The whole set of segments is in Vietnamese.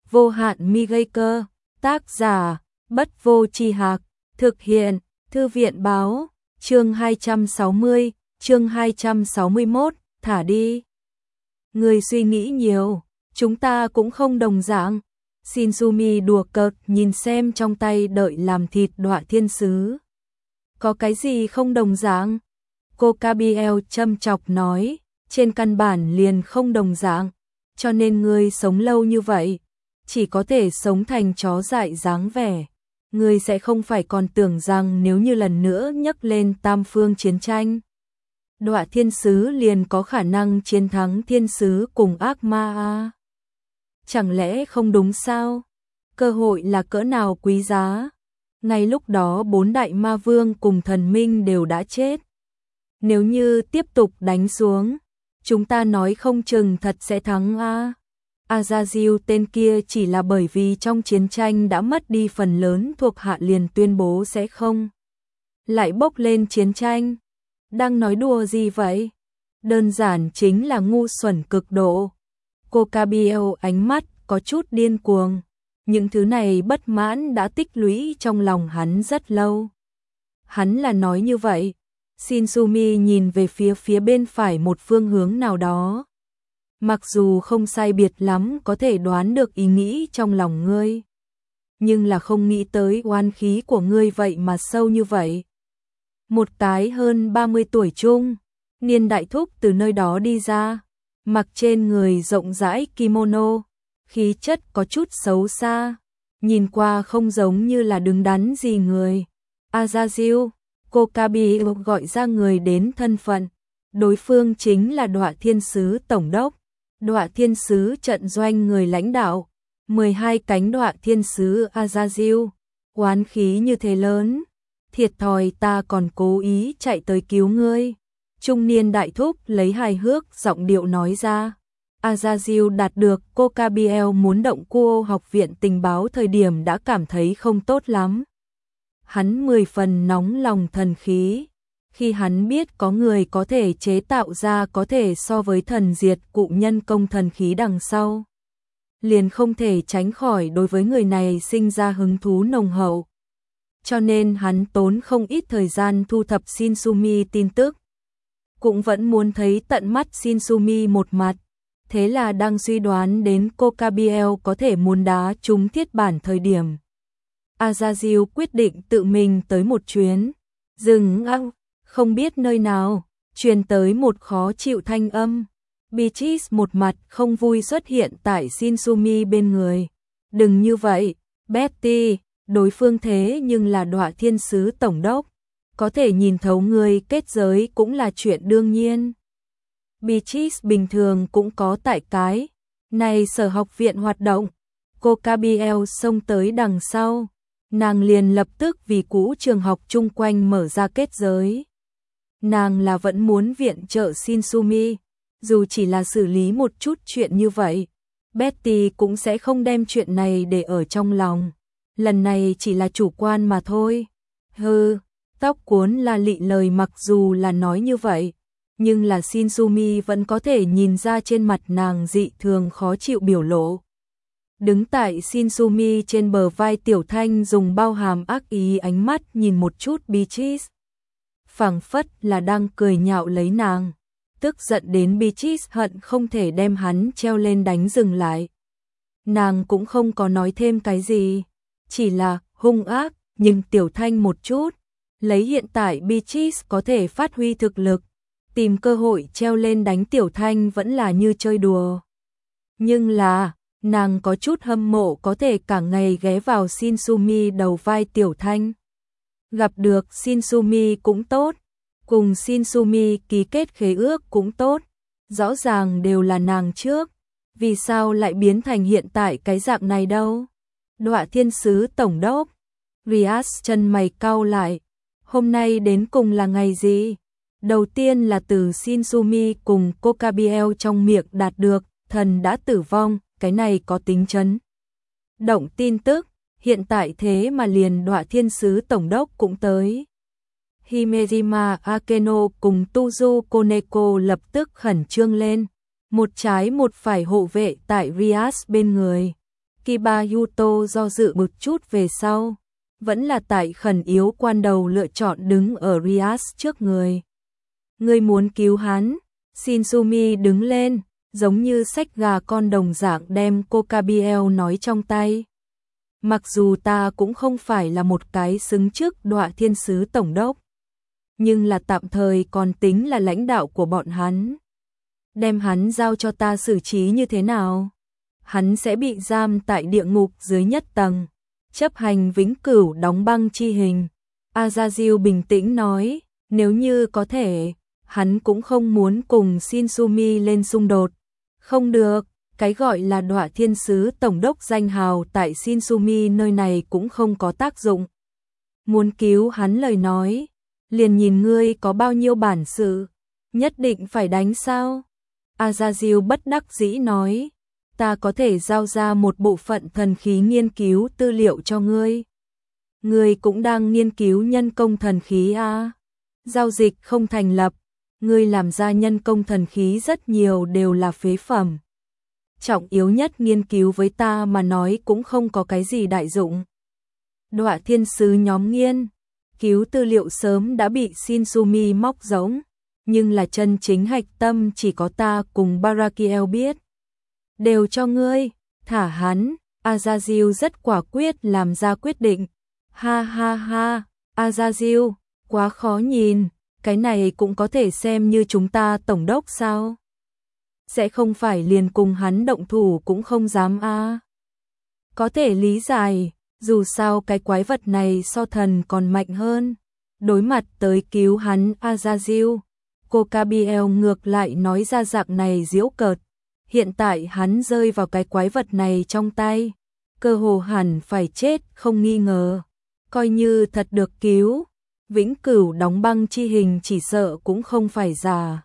Vô hạn mi gây cơ. Tác giả Bất Vô Tri Hạc. Thực hiện Thư viện Báo. Chương 260, chương 261, thả đi. Người suy nghĩ nhiều, chúng ta cũng không đồng dạng. Shinsumi đùa cợt nhìn xem trong tay đợi làm thịt đọa thiên sứ. Có cái gì không đồng dạng? Cô Kabiel châm chọc nói, trên căn bản liền không đồng dạng, cho nên ngươi sống lâu như vậy, chỉ có thể sống thành chó dại dáng vẻ. Ngươi sẽ không phải còn tưởng rằng nếu như lần nữa nhấc lên tam phương chiến tranh, đọa thiên sứ liền có khả năng chiến thắng thiên sứ cùng ác ma à? Chẳng lẽ không đúng sao? Cơ hội là cỡ nào quý giá. Ngay lúc đó 4 đại ma vương cùng thần minh đều đã chết. Nếu như tiếp tục đánh xuống, chúng ta nói không chừng thật sẽ thắng à? Azazil tên kia chỉ là bởi vì trong chiến tranh đã mất đi phần lớn thuộc hạ liền tuyên bố sẽ không lại bốc lên chiến tranh. Đang nói đùa gì vậy? Đơn giản chính là ngu xuẩn cực độ. Cô Kabiel ánh mắt có chút điên cuồng. Những thứ này bất mãn đã tích lũy trong lòng hắn rất lâu. Hắn là nói như vậy. Shinsumi nhìn về phía bên phải một phương hướng nào đó. Mặc dù không sai biệt lắm có thể đoán được ý nghĩ trong lòng ngươi, nhưng là không nghĩ tới oán khí của ngươi vậy mà sâu như vậy. Một cái hơn 30 tuổi trung niên đại thúc từ nơi đó đi ra, mặc trên người rộng rãi kimono, khí chất có chút xấu xa, nhìn qua không giống như là đứng đắn gì người. Azazil, cô Kabi gọi ra người đến thân phận, đối phương chính là Đọa Thiên Sứ Tổng đốc. Đọa Thiên Sứ trận doanh người lãnh đạo, 12 cánh Đọa Thiên Sứ Azazil, oán khí như thế lớn, thiệt thòi ta còn cố ý chạy tới cứu ngươi. Trung niên đại thúc lấy hài hước giọng điệu nói ra. Azazil đạt được cô Kabiel muốn động cô học viện tình báo thời điểm đã cảm thấy không tốt lắm. Hắn 10 phần nóng lòng thần khí. Khi hắn biết có người có thể chế tạo ra có thể so với thần diệt cụ nhân công thần khí đằng sau, liền không thể tránh khỏi đối với người này sinh ra hứng thú nồng hậu. Cho nên hắn tốn không ít thời gian thu thập Shinsumi tin tức. Cũng vẫn muốn thấy tận mắt Shinsumi một mặt. Thế là đang suy đoán đến cô Kabiel có thể muốn đá trúng thiết bản thời điểm. Azazil quyết định tự mình tới một chuyến. Dừng ăng. Không biết nơi nào, truyền tới một khó chịu thanh âm. Beatrice một mặt không vui xuất hiện tại Shinsumi bên người. Đừng như vậy, Betty, đối phương thế nhưng là Đọa Thiên Sứ Tổng đốc. Có thể nhìn thấu người kết giới cũng là chuyện đương nhiên. Beatrice bình thường cũng có tại cái này sở học viện hoạt động. Cô Kabiel xông tới đằng sau. Nàng liền lập tức vì cũ trường học chung quanh mở ra kết giới. Nàng là vẫn muốn viện trợ Shinsumi, dù chỉ là xử lý một chút chuyện như vậy, Betty cũng sẽ không đem chuyện này để ở trong lòng. Lần này chỉ là chủ quan mà thôi. Hừ, tóc cuốn là lị lời mặc dù là nói như vậy, nhưng là Shinsumi vẫn có thể nhìn ra trên mặt nàng dị thường khó chịu biểu lộ. Đứng tại Shinsumi trên bờ vai Tiểu Thanh dùng bao hàm ác ý ánh mắt nhìn một chút Beatrice. Phảng phất là đang cười nhạo lấy nàng, tức giận đến Beatrice hận không thể đem hắn treo lên đánh dừng lại. Nàng cũng không có nói thêm cái gì, chỉ là hung ác, nhưng Tiểu Thanh một chút, lấy hiện tại Beatrice có thể phát huy thực lực, tìm cơ hội treo lên đánh Tiểu Thanh vẫn là như chơi đùa. Nhưng là, nàng có chút hâm mộ có thể cả ngày ghé vào Shinsumi đầu vai Tiểu Thanh. Gặp được Shinsumi cũng tốt, cùng Shinsumi ký kết khế ước cũng tốt, rõ ràng đều là nàng trước, vì sao lại biến thành hiện tại cái dạng này đâu? Đọa Thiên Sứ Tổng đốc, Rias chân mày cau lại, hôm nay đến cùng là ngày gì? Đầu tiên là từ Shinsumi cùng cô Kabiel trong miệng đạt được, thần đã tử vong, cái này có tính chấn động tin tức. Hiện tại thế mà liền Đọa Thiên Sứ Tổng đốc cũng tới. Himejima Akeno cùng Tuzu Koneko lập tức khẩn trương lên. Một trái một phải hộ vệ tại Rias bên người. Kiba Yuto do dự một chút về sau, vẫn là tại khẩn yếu quan đầu lựa chọn đứng ở Rias trước người. Ngươi muốn cứu hắn? Shinsumi đứng lên, giống như xách gà con đồng dạng đem Kokabiel nói trong tay. Mặc dù ta cũng không phải là một cái xứng chức Đọa Thiên Sứ Tổng đốc, nhưng là tạm thời còn tính là lãnh đạo của bọn hắn. Đem hắn giao cho ta xử trí như thế nào? Hắn sẽ bị giam tại địa ngục dưới nhất tầng, chấp hành vĩnh cửu đóng băng chi hình. Azazil bình tĩnh nói, nếu như có thể, hắn cũng không muốn cùng Shinsumi lên xung đột. Không được, cái gọi là Đọa Thiên Sứ Tổng đốc danh hào tại Shinsumi nơi này cũng không có tác dụng. Muốn cứu hắn lời nói, liền nhìn ngươi có bao nhiêu bản sự, nhất định phải đánh sao? Azazil bất đắc dĩ nói, ta có thể giao ra một bộ phận thần khí nghiên cứu tư liệu cho ngươi. Ngươi cũng đang nghiên cứu nhân công thần khí à? Giao dịch không thành lập, ngươi làm ra nhân công thần khí rất nhiều đều là phế phẩm. Trọng yếu nhất nghiên cứu với ta mà nói cũng không có cái gì đại dụng. Đọa Thiên Sứ nhóm nghiên cứu tư liệu sớm đã bị Shinsumi móc giống, nhưng là chân chính hạch tâm chỉ có ta cùng Barakiel biết. Đều cho ngươi, thả hắn. Azazil rất quả quyết làm ra quyết định. Ha ha ha, Azazil, quá khó nhìn, cái này cũng có thể xem như chúng ta tổng đốc sao? Sẽ không phải liền cùng hắn động thủ cũng không dám à? Có thể lý giải, dù sao cái quái vật này so thần còn mạnh hơn. Đối mặt tới cứu hắn Azazil, Kokabiel ngược lại nói ra dạng này giễu cợt. Hiện tại hắn rơi vào cái quái vật này trong tay, cơ hồ hẳn phải chết không nghi ngờ. Coi như thật được cứu, vĩnh cửu đóng băng chi hình chỉ sợ cũng không phải giả.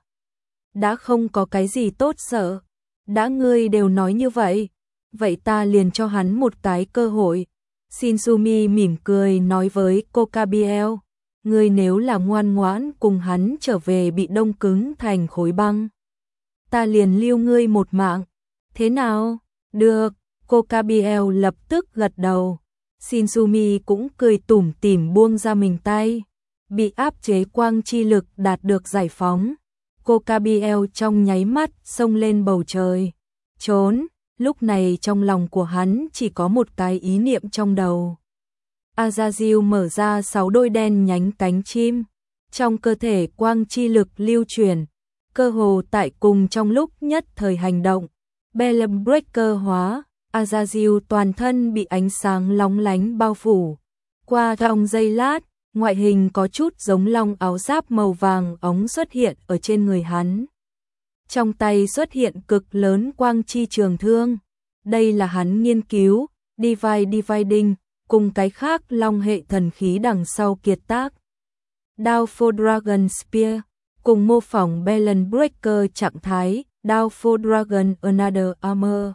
Đã không có cái gì tốt sợ, đã ngươi đều nói như vậy, vậy ta liền cho hắn một cái cơ hội. Shinsumi mỉm cười nói với Kokabiel, ngươi nếu là ngoan ngoãn cùng hắn trở về bị đông cứng thành khối băng, ta liền lưu ngươi một mạng. Thế nào? Được, Kokabiel lập tức gật đầu. Shinsumi cũng cười tủm tỉm buông ra mình tay. Bị áp chế quang chi lực đạt được giải phóng. Kokabiel trong nháy mắt xông lên bầu trời. Trốn, lúc này trong lòng của hắn chỉ có một cái ý niệm trong đầu. Azazil mở ra 6 đôi đen nhánh cánh chim. Trong cơ thể quang chi lực lưu chuyển, cơ hồ tại cùng trong lúc nhất thời hành động. Bellum Breaker hóa, Azazil toàn thân bị ánh sáng lóng lánh bao phủ. Qua trong giây lát, ngoại hình có chút giống long áo giáp màu vàng óng xuất hiện ở trên người hắn. Trong tay xuất hiện cực lớn quang chi trường thương. Đây là hắn nghiên cứu, Dividing, cùng cái khác long hệ thần khí đằng sau kiệt tác. Downfall Dragon Spear, cùng mô phỏng Balance Breaker trạng thái, Downfall Dragon Another Armor.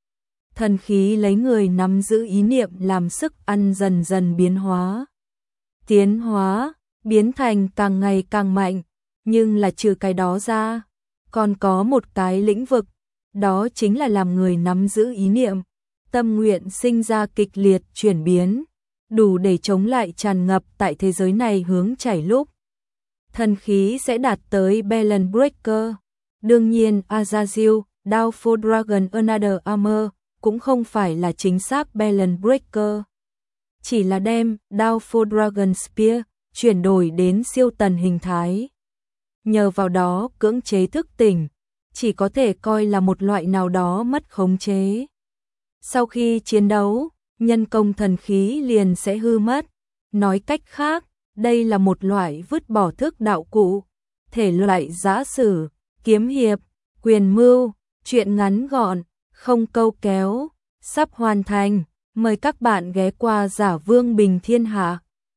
Thần khí lấy người nắm giữ ý niệm làm sức ăn dần dần biến hóa. Tiến hóa, biến thành càng ngày càng mạnh, nhưng là trừ cái đó ra, còn có một cái lĩnh vực, đó chính là làm người nắm giữ ý niệm, tâm nguyện sinh ra kịch liệt chuyển biến, đủ để chống lại tràn ngập tại thế giới này hướng chảy lúc. Thần khí sẽ đạt tới Balance Breaker. Đương nhiên Azazil, Downfall Dragon Another Armor cũng không phải là chính xác Balance Breaker. Chỉ là đem Downfall Dragon Spear chuyển đổi đến siêu tần hình thái. Nhờ vào đó cưỡng chế thức tỉnh, chỉ có thể coi là một loại nào đó mất khống chế. Sau khi chiến đấu, nhân công thần khí liền sẽ hư mất. Nói cách khác, đây là một loại vứt bỏ thức đạo cụ, thể loại giã sử, kiếm hiệp, quyền mưu, truyện ngắn gọn, không câu kéo, sắp hoàn thành. Mời các bạn ghé qua Giả Vương Bình Thiên Hạ.